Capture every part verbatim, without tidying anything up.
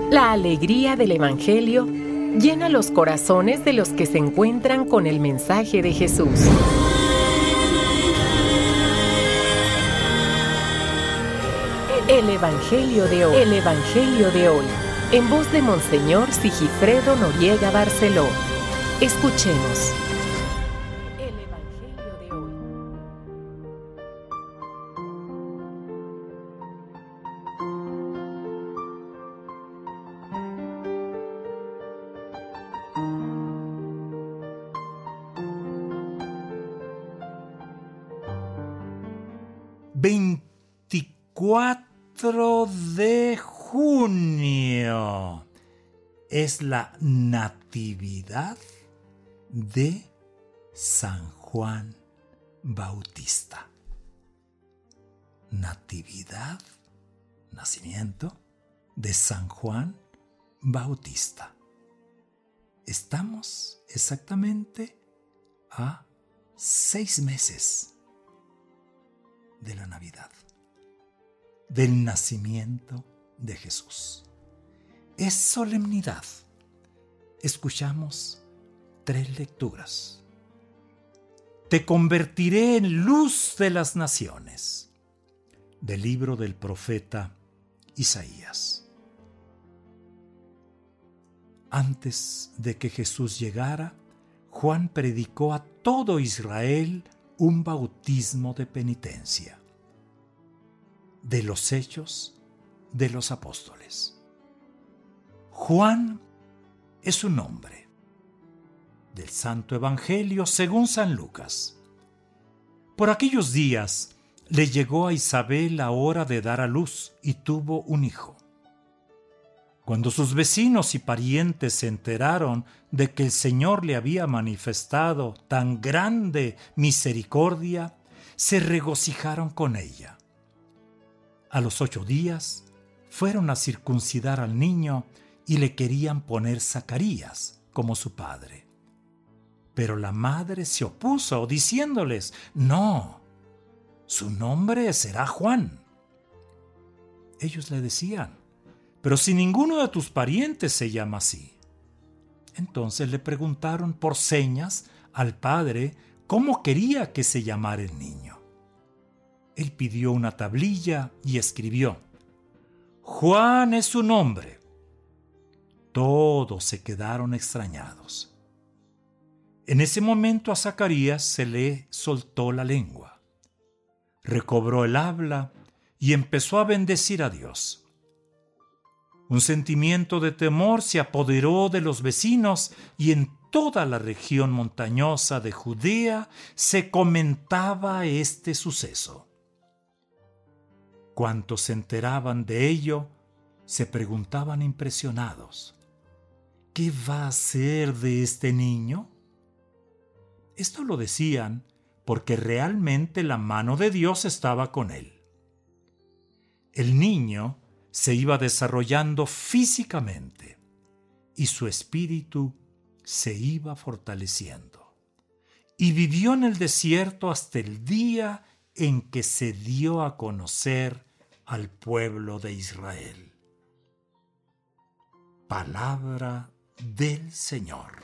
La alegría del Evangelio llena los corazones de los que se encuentran con el mensaje de Jesús. El Evangelio de hoy. El Evangelio de hoy. En voz de Monseñor Sigifredo Noriega Barceló. Escuchemos. El Evangelio de hoy. veinticuatro de junio es la Natividad de San Juan Bautista. Natividad, nacimiento de San Juan Bautista. Estamos exactamente a seis meses de la Navidad, del nacimiento de Jesús. Es solemnidad. Escuchamos tres lecturas. Te convertiré en luz de las naciones, del libro del profeta Isaías. Antes de que Jesús llegara, Juan predicó a todo Israel un bautismo de penitencia. De los Hechos de los Apóstoles. Juan es su nombre. Del Santo Evangelio según San Lucas. Por aquellos días le llegó a Isabel la hora de dar a luz y tuvo un hijo. Cuando sus vecinos y parientes se enteraron de que el Señor le había manifestado tan grande misericordia, se regocijaron con ella. A los ocho días fueron a circuncidar al niño y le querían poner Zacarías como su padre. Pero la madre se opuso diciéndoles: no, su nombre será Juan. Ellos le decían: pero si ninguno de tus parientes se llama así. Entonces le preguntaron por señas al padre cómo quería que se llamara el niño. Él pidió una tablilla y escribió: Juan es su nombre. Todos se quedaron extrañados. En ese momento a Zacarías se le soltó la lengua. Recobró el habla y empezó a bendecir a Dios. Un sentimiento de temor se apoderó de los vecinos y en toda la región montañosa de Judea se comentaba este suceso. Cuantos se enteraban de ello, se preguntaban impresionados: ¿qué va a ser de este niño? Esto lo decían porque realmente la mano de Dios estaba con él. El niño se iba desarrollando físicamente y su espíritu se iba fortaleciendo. Y vivió en el desierto hasta el día en que se dio a conocer al pueblo de Israel. Palabra del Señor.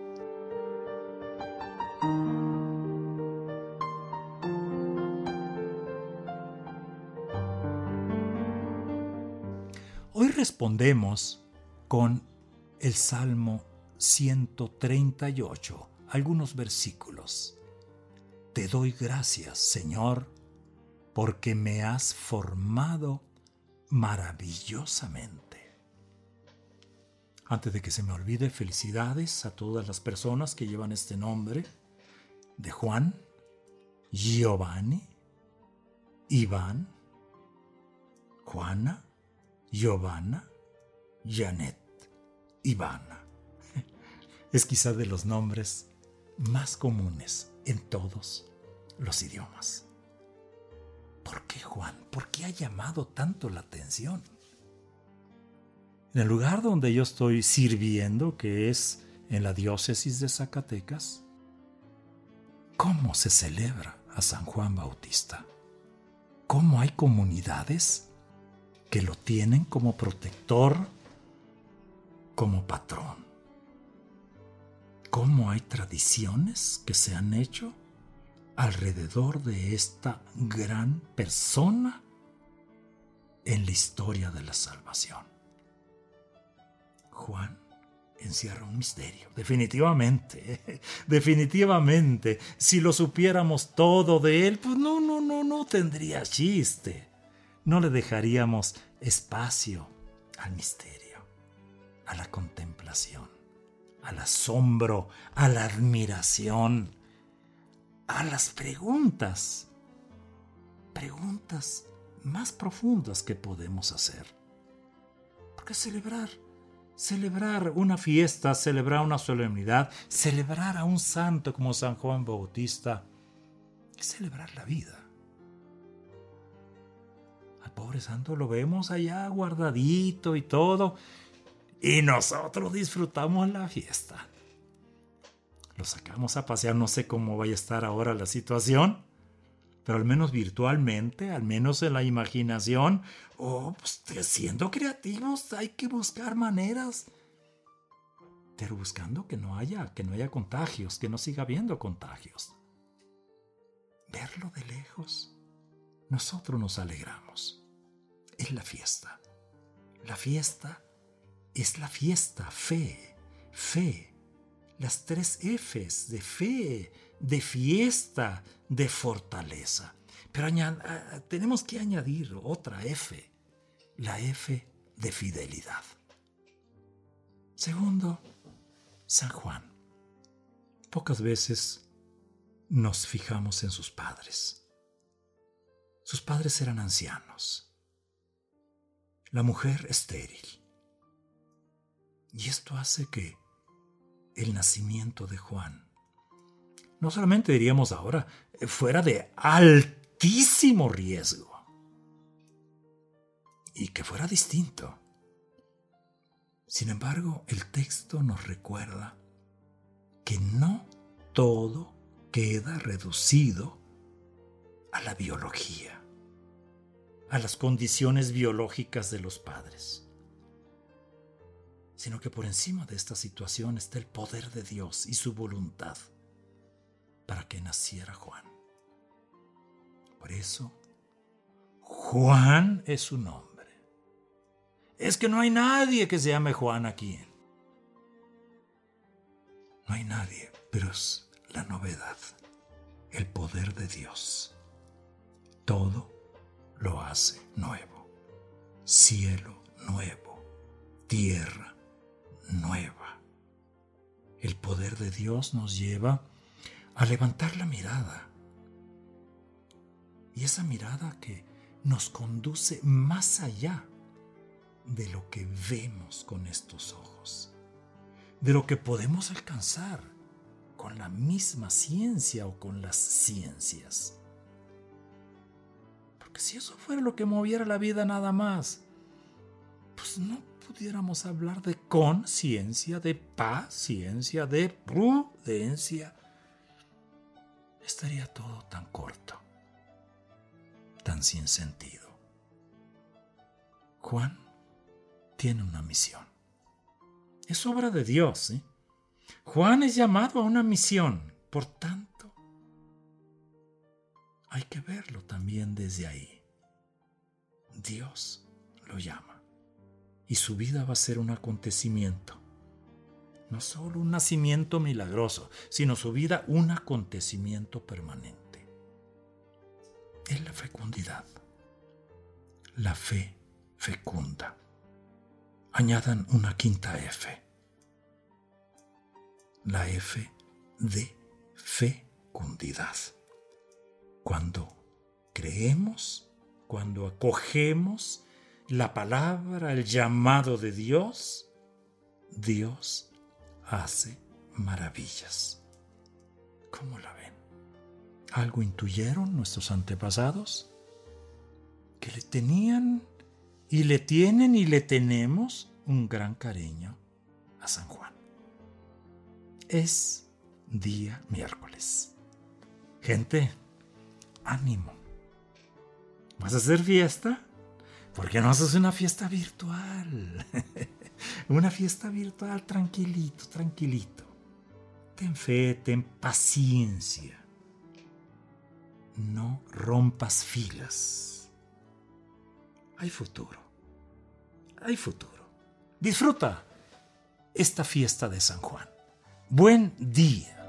Hoy respondemos con el Salmo ciento treinta y ocho, algunos versículos. Te doy gracias, Señor, porque me has formado maravillosamente. Antes de que se me olvide, felicidades a todas las personas que llevan este nombre de Juan, Giovanni, Iván, Juana, Giovanna, Janet, Ivana. Es quizá de los nombres más comunes en todos los idiomas. ¿Por qué Juan? ¿Por qué ha llamado tanto la atención? En el lugar donde yo estoy sirviendo, que es en la diócesis de Zacatecas, ¿cómo se celebra a San Juan Bautista? ¿Cómo hay comunidades que lo tienen como protector como patrón. ¿Cómo hay tradiciones que se han hecho alrededor de esta gran persona en la historia de la salvación? Juan encierra un misterio, definitivamente, definitivamente. Si lo supiéramos todo de él, pues no, no, no, no tendría chiste. No le dejaríamos espacio al misterio, a la contemplación, al asombro, a la admiración, a las preguntas, preguntas más profundas que podemos hacer. Porque celebrar, celebrar una fiesta, celebrar una solemnidad, celebrar a un santo como San Juan Bautista, es celebrar la vida. Al pobre santo lo vemos allá guardadito y todo, y nosotros disfrutamos la fiesta. Lo sacamos a pasear, no sé cómo vaya a estar ahora la situación, pero al menos virtualmente, al menos en la imaginación, oh, pues, siendo creativos hay que buscar maneras, pero buscando que no haya, que no haya contagios, que no siga habiendo contagios. Verlo de lejos, nosotros nos alegramos. Es la fiesta. La fiesta es la fiesta, fe, fe. Las tres Fs de fe, de fiesta, de fortaleza. Pero añad- tenemos que añadir otra F, la F de fidelidad. Segundo, San Juan. Pocas veces nos fijamos en sus padres. Sus padres eran ancianos. La mujer estéril. Y esto hace que el nacimiento de Juan, no solamente diríamos ahora, fuera de altísimo riesgo, y que fuera distinto. Sin embargo, el texto nos recuerda que no todo queda reducido a la biología, a las condiciones biológicas de los padres, sino que por encima de esta situación está el poder de Dios y su voluntad para que naciera Juan. Por eso, Juan es su nombre. Es que no hay nadie que se llame Juan aquí. No hay nadie, pero es la novedad, el poder de Dios. Todo lo hace nuevo. Cielo nuevo, tierra nueva. El poder de Dios nos lleva a levantar la mirada. Y esa mirada que nos conduce más allá de lo que vemos con estos ojos, de lo que podemos alcanzar con la misma ciencia o con las ciencias. Porque si eso fuera lo que moviera la vida nada más, pues no pudiéramos hablar de conciencia, de paciencia, de prudencia. Estaría todo tan corto, tan sin sentido. Juan tiene una misión. Es obra de Dios, ¿eh? Juan es llamado a una misión. Por tanto, hay que verlo también desde ahí. Dios lo llama. Y su vida va a ser un acontecimiento. No solo un nacimiento milagroso, sino su vida un acontecimiento permanente. Es la fecundidad. La fe fecunda. Añadan una quinta F. La F de fecundidad. Cuando creemos, cuando acogemos la palabra, el llamado de Dios, Dios hace maravillas. ¿Cómo la ven? ¿Algo intuyeron nuestros antepasados? Que le tenían y le tienen y le tenemos un gran cariño a San Juan. Es día miércoles. Gente, ánimo. ¿Vas a hacer fiesta? ¿Por qué no haces una fiesta virtual? Una fiesta virtual, tranquilito, tranquilito. Ten fe, ten paciencia. No rompas filas. Hay futuro. Hay futuro. Disfruta esta fiesta de San Juan. Buen día.